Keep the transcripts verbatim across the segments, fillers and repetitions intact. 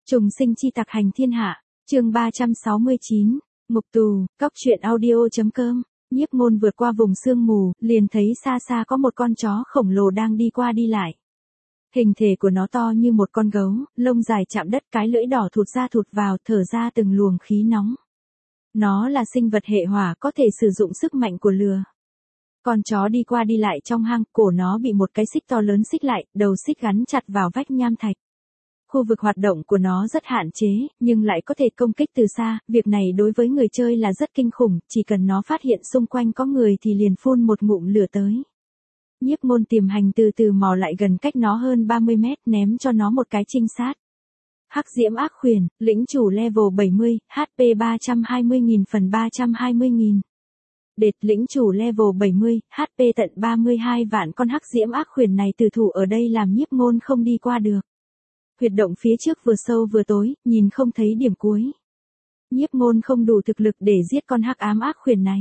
Trùng sinh chi tặc hành thiên hạ, chương ba trăm sáu mươi chín, Ngục tù, cóc truyện audio.com, Nhiếp Ngôn vượt qua vùng sương mù, liền thấy xa xa có một con chó khổng lồ đang đi qua đi lại. Hình thể của nó to như một con gấu, lông dài chạm đất, cái lưỡi đỏ thụt ra thụt vào, thở ra từng luồng khí nóng. Nó là sinh vật hệ hỏa, có thể sử dụng sức mạnh của lửa. Con chó đi qua đi lại trong hang, cổ nó bị một cái xích to lớn xích lại, đầu xích gắn chặt vào vách nham thạch. Khu vực hoạt động của nó rất hạn chế, nhưng lại có thể công kích từ xa, việc này đối với người chơi là rất kinh khủng, chỉ cần nó phát hiện xung quanh có người thì liền phun một ngụm lửa tới. Nhiếp Ngôn tiềm hành từ từ mò lại gần cách nó hơn ba mươi mét, ném cho nó một cái trinh sát. Hắc diễm ác khuyển, lĩnh chủ level bảy mươi, hát pê ba trăm hai mươi nghìn phần ba trăm hai mươi nghìn. Đệt lĩnh chủ level bảy mươi, hát pê tận ba mươi hai vạn. Con hắc diễm ác khuyển này tử thủ ở đây làm Nhiếp Ngôn không đi qua được. Huyệt động phía trước vừa sâu vừa tối, nhìn không thấy điểm cuối. Nhiếp Ngôn không đủ thực lực để giết con hắc ám ác khuyển này.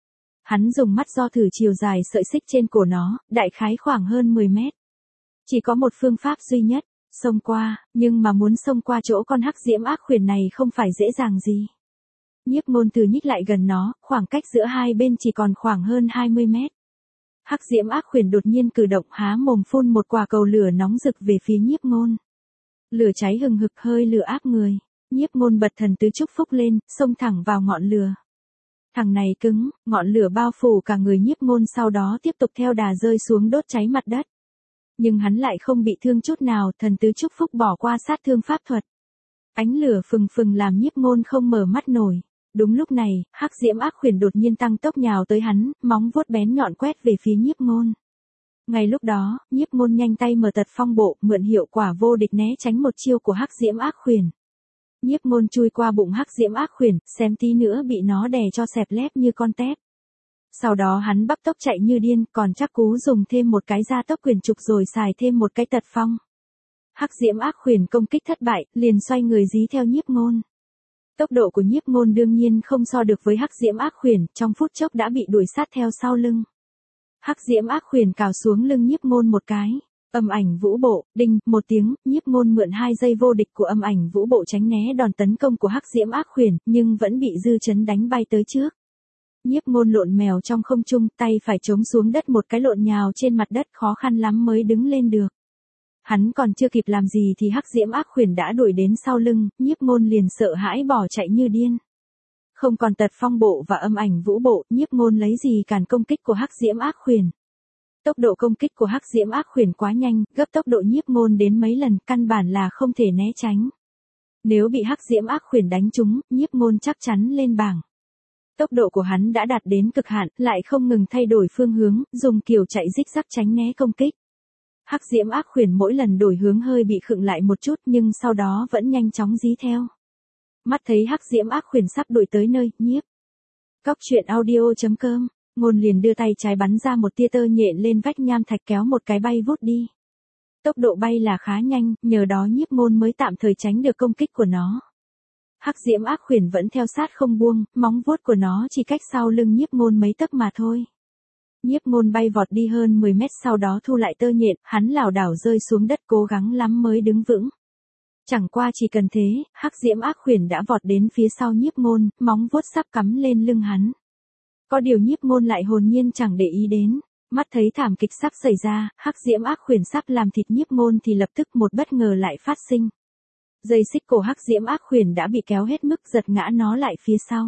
Hắn dùng mắt do thử chiều dài sợi xích trên cổ nó, đại khái khoảng hơn mười mét. Chỉ có một phương pháp duy nhất, xông qua, nhưng mà muốn xông qua chỗ con hắc diễm ác khuyển này không phải dễ dàng gì. Nhiếp Ngôn từ nhích lại gần nó, khoảng cách giữa hai bên chỉ còn khoảng hơn hai mươi mét. Hắc diễm ác khuyển đột nhiên cử động, há mồm phun một quả cầu lửa nóng rực về phía Nhiếp Ngôn. Lửa cháy hừng hực, hơi lửa áp người. Nhiếp Ngôn bật thần tứ chúc phúc lên, xông thẳng vào ngọn lửa. Thằng này cứng, ngọn lửa bao phủ cả người Nhiếp Ngôn, sau đó tiếp tục theo đà rơi xuống đốt cháy mặt đất. Nhưng hắn lại không bị thương chút nào, thần tứ chúc phúc bỏ qua sát thương pháp thuật. Ánh lửa phừng phừng làm Nhiếp Ngôn không mở mắt nổi. Đúng lúc này, hắc diễm ác khuyển đột nhiên tăng tốc nhào tới hắn, móng vuốt bén nhọn quét về phía Nhiếp Ngôn. Ngay lúc đó, Nhiếp Ngôn nhanh tay mở tật phong bộ, mượn hiệu quả vô địch né tránh một chiêu của hắc diễm ác khuyển. Nhiếp Ngôn chui qua bụng hắc diễm ác khuyển, xém tí nữa bị nó đè cho xẹp lép như con tép. Sau đó hắn bắp tốc chạy như điên, còn chắc cú dùng thêm một cái gia tốc quyền trục rồi xài thêm một cái tật phong. Hắc diễm ác khuyển công kích thất bại, liền xoay người dí theo Nhiếp Ngôn. Tốc độ của Nhiếp Ngôn đương nhiên không so được với hắc diễm ác khuyển, trong phút chốc đã bị đuổi sát theo sau lưng. Hắc diễm ác khuyển cào xuống lưng Nhiếp Ngôn một cái. Âm ảnh vũ bộ, đinh, một tiếng, Nhiếp Ngôn mượn hai giây vô địch của âm ảnh vũ bộ tránh né đòn tấn công của hắc diễm ác khuyển, nhưng vẫn bị dư chấn đánh bay tới trước. Nhiếp Ngôn lộn mèo trong không trung, tay phải chống xuống đất một cái lộn nhào trên mặt đất, khó khăn lắm mới đứng lên được. Hắn còn chưa kịp làm gì thì hắc diễm ác khuyển đã đuổi đến sau lưng, Nhiếp Ngôn liền sợ hãi bỏ chạy như điên. Không còn tật phong bộ và âm ảnh vũ bộ, Nhiếp Ngôn lấy gì cản công kích của hắc diễm ác khuyển. Tốc độ công kích của hắc diễm ác khuyển quá nhanh, gấp tốc độ Nhiếp Ngôn đến mấy lần, căn bản là không thể né tránh. Nếu bị hắc diễm ác khuyển đánh trúng, Nhiếp Ngôn chắc chắn lên bảng. Tốc độ của hắn đã đạt đến cực hạn, lại không ngừng thay đổi phương hướng, dùng kiểu chạy rích rắc tránh né công kích. Hắc diễm ác khuyển mỗi lần đổi hướng hơi bị khựng lại một chút, nhưng sau đó vẫn nhanh chóng dí theo. Mắt thấy hắc diễm ác khuyển sắp đuổi tới nơi, Nhiếp cóc truyện audio.com, Ngôn liền đưa tay trái bắn ra một tia tơ nhện lên vách nham thạch, kéo một cái bay vút đi. Tốc độ bay là khá nhanh, nhờ đó Nhiếp Ngôn mới tạm thời tránh được công kích của nó. Hắc diễm ác khuyển vẫn theo sát không buông, móng vuốt của nó chỉ cách sau lưng Nhiếp Ngôn mấy tấc mà thôi. Nhiếp Ngôn bay vọt đi hơn mười mét, sau đó thu lại tơ nhện, hắn lảo đảo rơi xuống đất, cố gắng lắm mới đứng vững. Chẳng qua chỉ cần thế, hắc diễm ác khuyển đã vọt đến phía sau Nhiếp Ngôn, móng vuốt sắp cắm lên lưng hắn. Có điều Nhiếp Ngôn lại hồn nhiên chẳng để ý đến. Mắt thấy thảm kịch sắp xảy ra, hắc diễm ác khuyển sắp làm thịt Nhiếp Ngôn thì lập tức một bất ngờ lại phát sinh. Dây xích cổ hắc diễm ác khuyển đã bị kéo hết mức, giật ngã nó lại phía sau.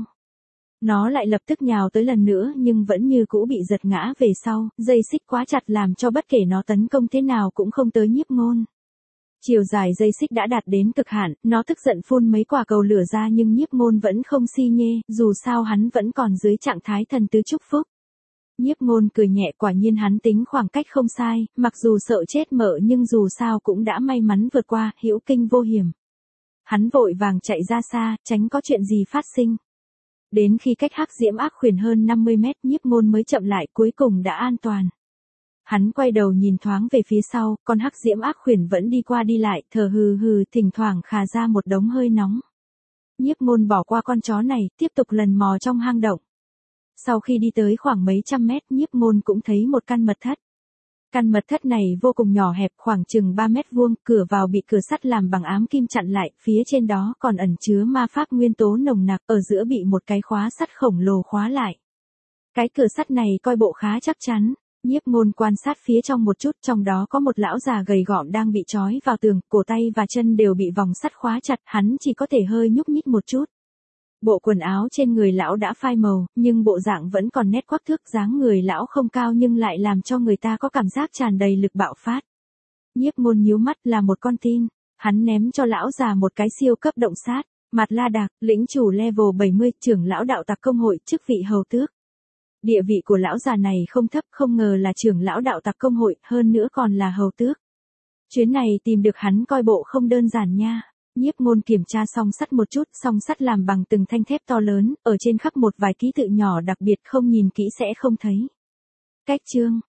Nó lại lập tức nhào tới lần nữa, nhưng vẫn như cũ bị giật ngã về sau, dây xích quá chặt làm cho bất kể nó tấn công thế nào cũng không tới Nhiếp Ngôn. Chiều dài dây xích đã đạt đến cực hạn, nó tức giận phun mấy quả cầu lửa ra, nhưng Nhiếp Ngôn vẫn không si nhê, dù sao hắn vẫn còn dưới trạng thái thần tứ chúc phúc. Nhiếp Ngôn cười nhẹ, quả nhiên hắn tính khoảng cách không sai, mặc dù sợ chết mợ nhưng dù sao cũng đã may mắn vượt qua, hữu kinh vô hiểm. Hắn vội vàng chạy ra xa, tránh có chuyện gì phát sinh. Đến khi cách hắc diễm ác khuyển hơn năm mươi mét, Nhiếp Ngôn mới chậm lại, cuối cùng đã an toàn. Hắn quay đầu nhìn thoáng về phía sau, con hắc diễm ác khuyển vẫn đi qua đi lại, thở hừ hừ, thỉnh thoảng khà ra một đống hơi nóng. Nhiếp Ngôn bỏ qua con chó này, tiếp tục lần mò trong hang động. Sau khi đi tới khoảng mấy trăm mét, Nhiếp Ngôn cũng thấy một căn mật thất. Căn mật thất này vô cùng nhỏ hẹp, khoảng chừng ba mét vuông, cửa vào bị cửa sắt làm bằng ám kim chặn lại, phía trên đó còn ẩn chứa ma pháp nguyên tố nồng nặc, ở giữa bị một cái khóa sắt khổng lồ khóa lại. Cái cửa sắt này coi bộ khá chắc chắn. Nhiếp Ngôn quan sát phía trong một chút, trong đó có một lão già gầy gọm đang bị trói vào tường, cổ tay và chân đều bị vòng sắt khóa chặt, hắn chỉ có thể hơi nhúc nhích một chút. Bộ quần áo trên người lão đã phai màu, nhưng bộ dạng vẫn còn nét quắc thước, dáng người lão không cao nhưng lại làm cho người ta có cảm giác tràn đầy lực bạo phát. Nhiếp Ngôn nhíu mắt, là một con tin. Hắn ném cho lão già một cái siêu cấp động sát. Mạt La Đạc, lĩnh chủ level bảy mươi, trưởng lão đạo tặc công hội, chức vị hầu tước. Địa vị của lão già này không thấp, không ngờ là trưởng lão đạo tặc công hội, hơn nữa còn là hầu tước. Chuyến này tìm được hắn coi bộ không đơn giản nha. Nhiếp Ngôn kiểm tra song sắt một chút, song sắt làm bằng từng thanh thép to lớn, ở trên khắc một vài ký tự nhỏ đặc biệt, không nhìn kỹ sẽ không thấy. Cách chương